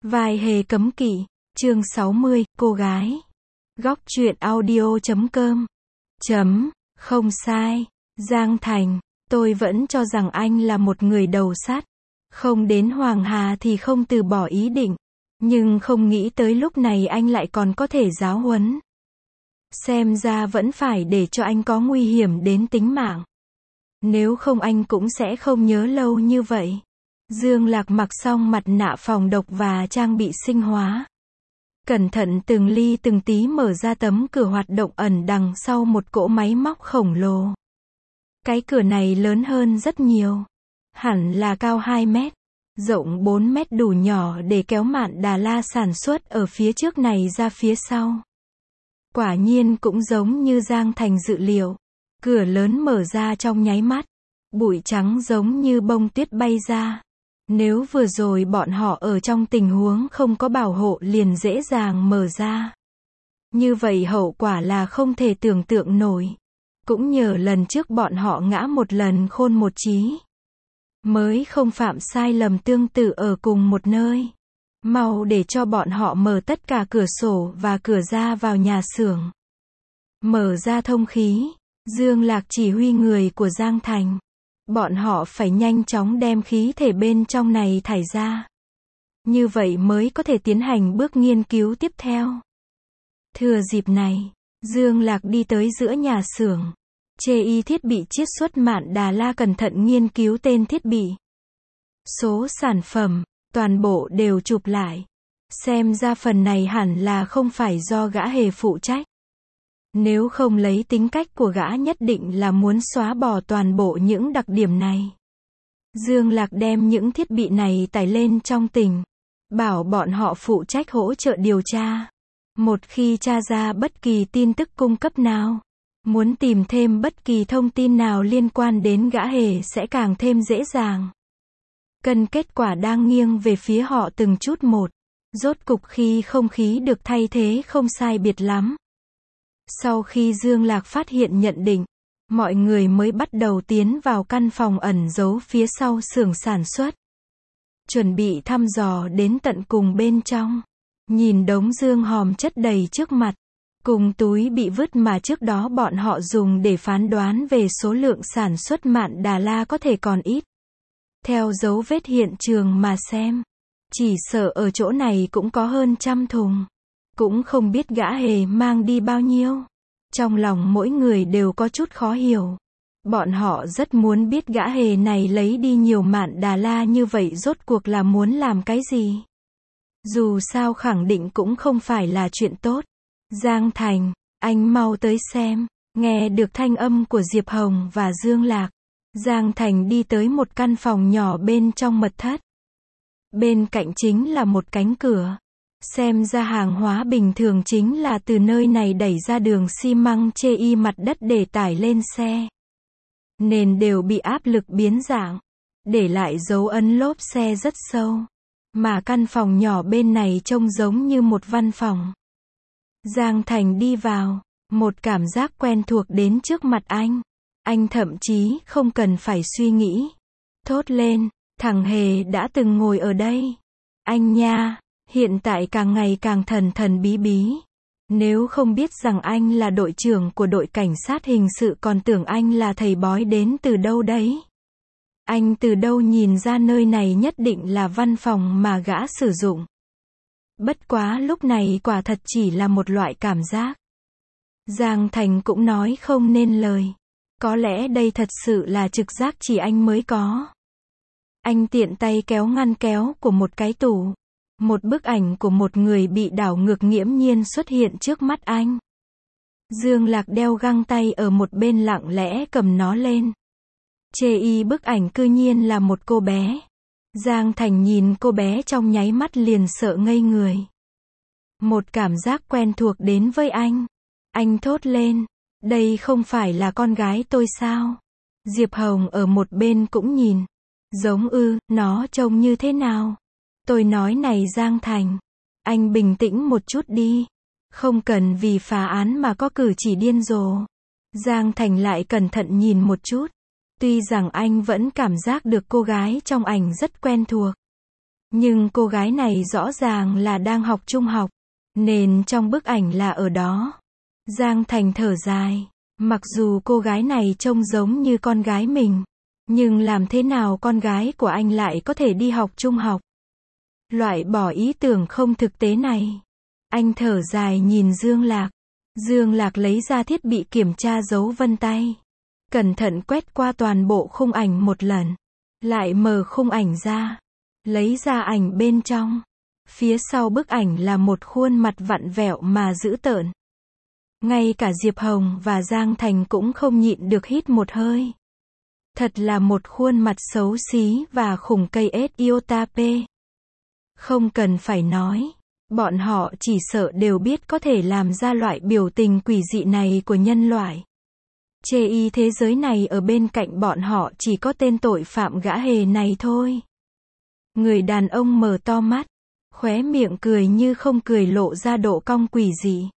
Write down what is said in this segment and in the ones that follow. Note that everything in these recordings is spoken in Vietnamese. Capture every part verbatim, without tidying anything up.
Vai hề cấm kỵ, chương sáu mươi, cô gái. Góc truyện audio chấm com. Chấm, không sai. Giang Thành, tôi vẫn cho rằng anh là một người đầu sắt. Không đến Hoàng Hà thì không từ bỏ ý định. Nhưng không nghĩ tới lúc này anh lại còn có thể giáo huấn. Xem ra vẫn phải để cho anh có nguy hiểm đến tính mạng. Nếu không anh cũng sẽ không nhớ lâu như vậy. Dương Lạc mặc xong mặt nạ phòng độc và trang bị sinh hóa. Cẩn thận từng ly từng tí mở ra tấm cửa hoạt động ẩn đằng sau một cỗ máy móc khổng lồ. Cái cửa này lớn hơn rất nhiều. Hẳn là cao hai mét, rộng bốn mét, đủ nhỏ để kéo Mạn Đà La sản xuất ở phía trước này ra phía sau. Quả nhiên cũng giống như Giang Thành dự liệu. Cửa lớn mở ra trong nháy mắt. Bụi trắng giống như bông tuyết bay ra. Nếu vừa rồi bọn họ ở trong tình huống không có bảo hộ liền dễ dàng mở ra. Như vậy hậu quả là không thể tưởng tượng nổi. Cũng nhờ lần trước bọn họ ngã một lần khôn một trí. Mới không phạm sai lầm tương tự ở cùng một nơi. Mau để cho bọn họ mở tất cả cửa sổ và cửa ra vào nhà xưởng. Mở ra thông khí. Dương Lạc chỉ huy người của Giang Thành. Bọn họ phải nhanh chóng đem khí thể bên trong này thải ra. Như vậy mới có thể tiến hành bước nghiên cứu tiếp theo. Thừa dịp này, Dương Lạc đi tới giữa nhà xưởng. Chê y thiết bị chiết xuất Mạn Đà La cẩn thận nghiên cứu tên thiết bị. Số sản phẩm, toàn bộ đều chụp lại. Xem ra phần này hẳn là không phải do gã hề phụ trách. Nếu không lấy tính cách của gã nhất định là muốn xóa bỏ toàn bộ những đặc điểm này. Dương Lạc đem những thiết bị này tải lên trong tỉnh. Bảo bọn họ phụ trách hỗ trợ điều tra. Một khi tra ra bất kỳ tin tức cung cấp nào, muốn tìm thêm bất kỳ thông tin nào liên quan đến gã hề sẽ càng thêm dễ dàng. Cân kết quả đang nghiêng về phía họ từng chút một. Rốt cục khi không khí được thay thế không sai biệt lắm. Sau khi Dương Lạc phát hiện nhận định, mọi người mới bắt đầu tiến vào căn phòng ẩn giấu phía sau xưởng sản xuất. Chuẩn bị thăm dò đến tận cùng bên trong. Nhìn đống dương hòm chất đầy trước mặt, cùng túi bị vứt mà trước đó bọn họ dùng để phán đoán về số lượng sản xuất Mạn Đà La có thể còn ít. Theo dấu vết hiện trường mà xem, chỉ sợ ở chỗ này cũng có hơn trăm thùng. Cũng không biết gã hề mang đi bao nhiêu. Trong lòng mỗi người đều có chút khó hiểu. Bọn họ rất muốn biết gã hề này lấy đi nhiều Mạn Đà La như vậy rốt cuộc là muốn làm cái gì. Dù sao khẳng định cũng không phải là chuyện tốt. Giang Thành, anh mau tới xem. Nghe được thanh âm của Diệp Hồng và Dương Lạc. Giang Thành đi tới một căn phòng nhỏ bên trong mật thất. Bên cạnh chính là một cánh cửa. Xem ra hàng hóa bình thường chính là từ nơi này đẩy ra đường xi măng chê y mặt đất để tải lên xe. Nền đều bị áp lực biến dạng, để lại dấu ấn lốp xe rất sâu. Mà căn phòng nhỏ bên này trông giống như một văn phòng. Giang Thành đi vào, một cảm giác quen thuộc đến trước mặt anh. Anh thậm chí không cần phải suy nghĩ. Thốt lên, thằng Hề đã từng ngồi ở đây. Anh nha. Hiện tại càng ngày càng thần thần bí bí. Nếu không biết rằng anh là đội trưởng của đội cảnh sát hình sự còn tưởng anh là thầy bói đến từ đâu đấy. Anh từ đâu nhìn ra nơi này nhất định là văn phòng mà gã sử dụng. Bất quá lúc này quả thật chỉ là một loại cảm giác. Giang Thành cũng nói không nên lời. Có lẽ đây thật sự là trực giác chỉ anh mới có. Anh tiện tay kéo ngăn kéo của một cái tủ. Một bức ảnh của một người bị đảo ngược nghiễm nhiên xuất hiện trước mắt anh. Dương Lạc đeo găng tay ở một bên lặng lẽ cầm nó lên. Chê y bức ảnh cư nhiên là một cô bé. Giang Thành nhìn cô bé trong nháy mắt liền sợ ngây người. Một cảm giác quen thuộc đến với anh. Anh thốt lên, đây không phải là con gái tôi sao? Diệp Hồng ở một bên cũng nhìn. Giống ư, nó trông như thế nào? Tôi nói này Giang Thành, anh bình tĩnh một chút đi. Không cần vì phá án mà có cử chỉ điên rồ. Giang Thành lại cẩn thận nhìn một chút. Tuy rằng anh vẫn cảm giác được cô gái trong ảnh rất quen thuộc. Nhưng cô gái này rõ ràng là đang học trung học, nên trong bức ảnh là ở đó. Giang Thành thở dài. Mặc dù cô gái này trông giống như con gái mình, nhưng làm thế nào con gái của anh lại có thể đi học trung học? Loại bỏ ý tưởng không thực tế này. Anh thở dài nhìn Dương Lạc. Dương Lạc lấy ra thiết bị kiểm tra dấu vân tay. Cẩn thận quét qua toàn bộ khung ảnh một lần. Lại mở khung ảnh ra. Lấy ra ảnh bên trong. Phía sau bức ảnh là một khuôn mặt vặn vẹo mà dữ tợn. Ngay cả Diệp Hồng và Giang Thành cũng không nhịn được hít một hơi. Thật là một khuôn mặt xấu xí và khủng cây ết iota p. Không cần phải nói. Bọn họ chỉ sợ đều biết có thể làm ra loại biểu tình quỷ dị này của nhân loại. Chê y thế giới này ở bên cạnh bọn họ chỉ có tên tội phạm gã hề này thôi. Người đàn ông mở to mắt. Khóe miệng cười như không cười lộ ra độ cong quỷ dị.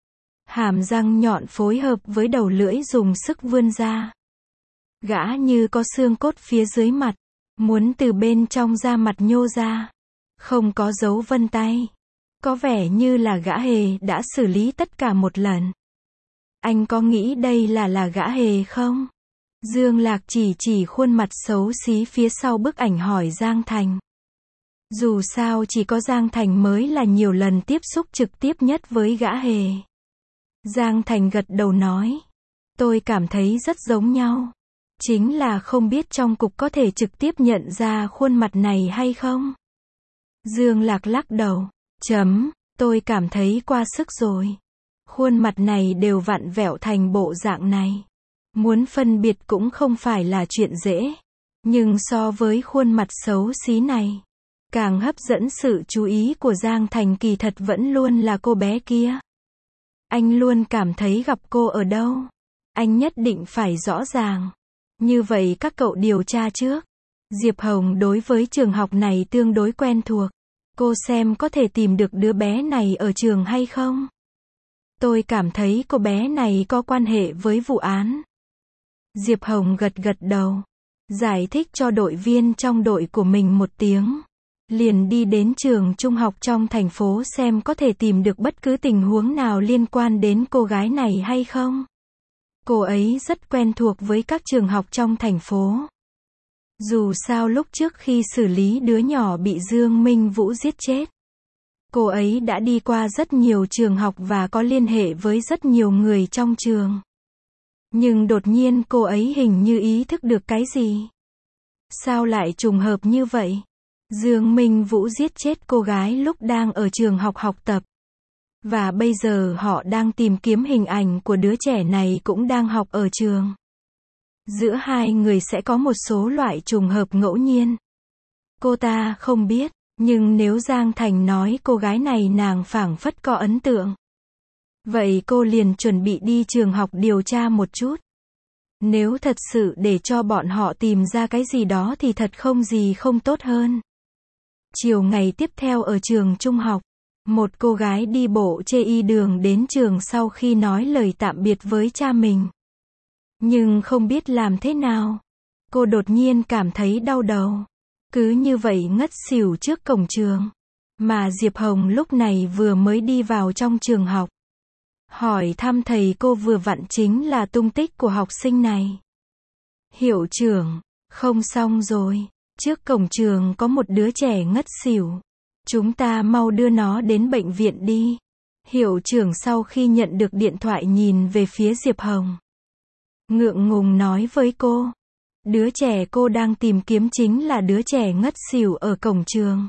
Hàm răng nhọn phối hợp với đầu lưỡi dùng sức vươn ra. Gã như có xương cốt phía dưới mặt. Muốn từ bên trong da mặt nhô ra. Không có dấu vân tay. Có vẻ như là gã hề đã xử lý tất cả một lần. Anh có nghĩ đây là là gã hề không? Dương Lạc chỉ chỉ khuôn mặt xấu xí phía sau bức ảnh hỏi Giang Thành. Dù sao chỉ có Giang Thành mới là nhiều lần tiếp xúc trực tiếp nhất với gã hề. Giang Thành gật đầu nói. Tôi cảm thấy rất giống nhau. Chính là không biết trong cục có thể trực tiếp nhận ra khuôn mặt này hay không? Dương Lạc lắc đầu. Chấm, tôi cảm thấy quá sức rồi. Khuôn mặt này đều vặn vẹo thành bộ dạng này. Muốn phân biệt cũng không phải là chuyện dễ. Nhưng so với khuôn mặt xấu xí này, càng hấp dẫn sự chú ý của Giang Thành kỳ thật vẫn luôn là cô bé kia. Anh luôn cảm thấy gặp cô ở đâu. Anh nhất định phải rõ ràng. Như vậy các cậu điều tra trước. Diệp Hồng đối với trường học này tương đối quen thuộc. Cô xem có thể tìm được đứa bé này ở trường hay không? Tôi cảm thấy cô bé này có quan hệ với vụ án. Diệp Hồng gật gật đầu. Giải thích cho đội viên trong đội của mình một tiếng. Liền đi đến trường trung học trong thành phố xem có thể tìm được bất cứ tình huống nào liên quan đến cô gái này hay không. Cô ấy rất quen thuộc với các trường học trong thành phố. Dù sao lúc trước khi xử lý đứa nhỏ bị Dương Minh Vũ giết chết, cô ấy đã đi qua rất nhiều trường học và có liên hệ với rất nhiều người trong trường. Nhưng đột nhiên cô ấy hình như ý thức được cái gì. Sao lại trùng hợp như vậy? Dương Minh Vũ giết chết cô gái lúc đang ở trường học học tập. Và bây giờ họ đang tìm kiếm hình ảnh của đứa trẻ này cũng đang học ở trường. Giữa hai người sẽ có một số loại trùng hợp ngẫu nhiên. Cô ta không biết, nhưng nếu Giang Thành nói cô gái này nàng phảng phất có ấn tượng. Vậy cô liền chuẩn bị đi trường học điều tra một chút. Nếu thật sự để cho bọn họ tìm ra cái gì đó thì thật không gì không tốt hơn. Chiều ngày tiếp theo ở trường trung học, một cô gái đi bộ chê y đường đến trường sau khi nói lời tạm biệt với cha mình. Nhưng không biết làm thế nào, cô đột nhiên cảm thấy đau đầu. Cứ như vậy ngất xỉu trước cổng trường. Mà Diệp Hồng lúc này vừa mới đi vào trong trường học. Hỏi thăm thầy cô vừa vặn chính là tung tích của học sinh này. Hiệu trưởng, không xong rồi. Trước cổng trường có một đứa trẻ ngất xỉu. Chúng ta mau đưa nó đến bệnh viện đi. Hiệu trưởng sau khi nhận được điện thoại nhìn về phía Diệp Hồng. Ngượng ngùng nói với cô. Đứa trẻ cô đang tìm kiếm chính là đứa trẻ ngất xỉu ở cổng trường.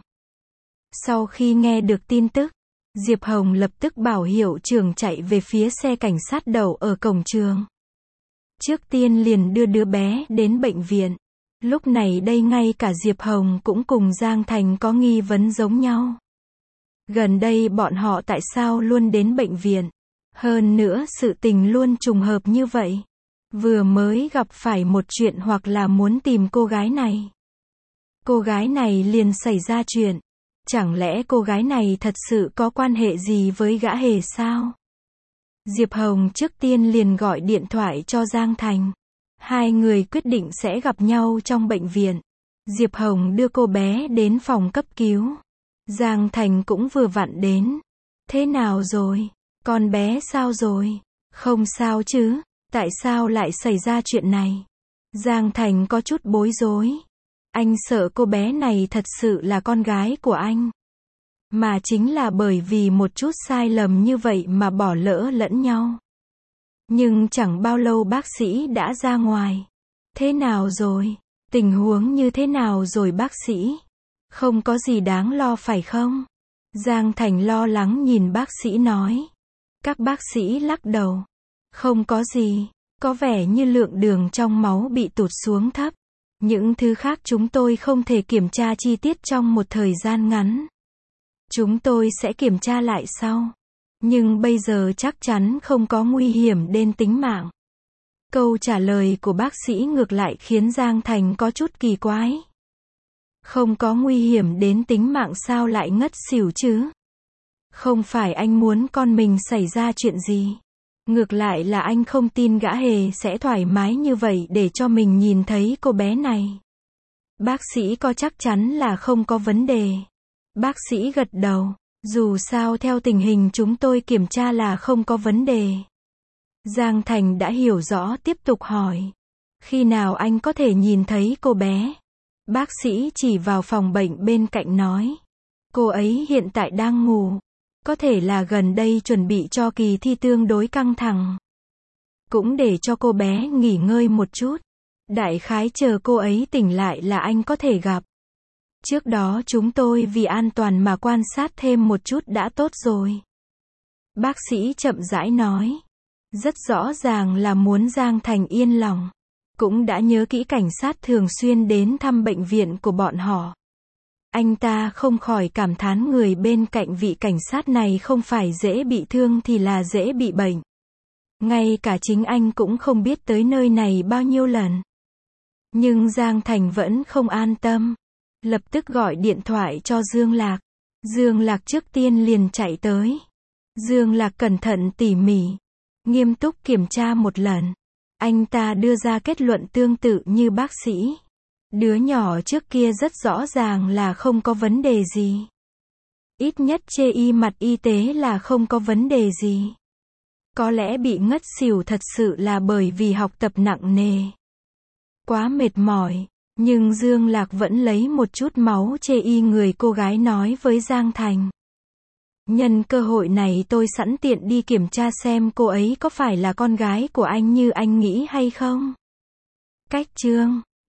Sau khi nghe được tin tức, Diệp Hồng lập tức bảo hiệu trưởng chạy về phía xe cảnh sát đậu ở cổng trường. Trước tiên liền đưa đứa bé đến bệnh viện. Lúc này đây ngay cả Diệp Hồng cũng cùng Giang Thành có nghi vấn giống nhau. Gần đây bọn họ tại sao luôn đến bệnh viện? Hơn nữa sự tình luôn trùng hợp như vậy. Vừa mới gặp phải một chuyện hoặc là muốn tìm cô gái này. Cô gái này liền xảy ra chuyện. Chẳng lẽ cô gái này thật sự có quan hệ gì với gã hề sao? Diệp Hồng trước tiên liền gọi điện thoại cho Giang Thành. Hai người quyết định sẽ gặp nhau trong bệnh viện. Diệp Hồng đưa cô bé đến phòng cấp cứu. Giang Thành cũng vừa vặn đến. Thế nào rồi? Con bé sao rồi? Không sao chứ? Tại sao lại xảy ra chuyện này? Giang Thành có chút bối rối. Anh sợ cô bé này thật sự là con gái của anh. Mà chính là bởi vì một chút sai lầm như vậy mà bỏ lỡ lẫn nhau. Nhưng chẳng bao lâu bác sĩ đã ra ngoài. Thế nào rồi? Tình huống như thế nào rồi bác sĩ? Không có gì đáng lo phải không? Giang Thành lo lắng nhìn bác sĩ nói. Các bác sĩ lắc đầu. Không có gì. Có vẻ như lượng đường trong máu bị tụt xuống thấp. Những thứ khác chúng tôi không thể kiểm tra chi tiết trong một thời gian ngắn. Chúng tôi sẽ kiểm tra lại sau. Nhưng bây giờ chắc chắn không có nguy hiểm đến tính mạng. Câu trả lời của bác sĩ ngược lại khiến Giang Thành có chút kỳ quái. Không có nguy hiểm đến tính mạng sao lại ngất xỉu chứ? Không phải anh muốn con mình xảy ra chuyện gì. Ngược lại là anh không tin gã hề sẽ thoải mái như vậy để cho mình nhìn thấy cô bé này. Bác sĩ có chắc chắn là không có vấn đề. Bác sĩ gật đầu. Dù sao theo tình hình chúng tôi kiểm tra là không có vấn đề. Giang Thành đã hiểu rõ tiếp tục hỏi. Khi nào anh có thể nhìn thấy cô bé? Bác sĩ chỉ vào phòng bệnh bên cạnh nói. Cô ấy hiện tại đang ngủ. Có thể là gần đây chuẩn bị cho kỳ thi tương đối căng thẳng. Cũng để cho cô bé nghỉ ngơi một chút. Đại khái chờ cô ấy tỉnh lại là anh có thể gặp. Trước đó chúng tôi vì an toàn mà quan sát thêm một chút đã tốt rồi. Bác sĩ chậm rãi nói. Rất rõ ràng là muốn Giang Thành yên lòng. Cũng đã nhớ kỹ cảnh sát thường xuyên đến thăm bệnh viện của bọn họ. Anh ta không khỏi cảm thán người bên cạnh vị cảnh sát này không phải dễ bị thương thì là dễ bị bệnh. Ngay cả chính anh cũng không biết tới nơi này bao nhiêu lần. Nhưng Giang Thành vẫn không an tâm. Lập tức gọi điện thoại cho Dương Lạc. Dương Lạc trước tiên liền chạy tới. Dương Lạc cẩn thận tỉ mỉ, nghiêm túc kiểm tra một lần. Anh ta đưa ra kết luận tương tự như bác sĩ. Đứa nhỏ trước kia rất rõ ràng là không có vấn đề gì. Ít nhất chê y mặt y tế là không có vấn đề gì. Có lẽ bị ngất xỉu thật sự là bởi vì học tập nặng nề. Quá mệt mỏi. Nhưng Dương Lạc vẫn lấy một chút máu chê y người cô gái nói với Giang Thành. Nhân cơ hội này tôi sẵn tiện đi kiểm tra xem cô ấy có phải là con gái của anh như anh nghĩ hay không. Cách chương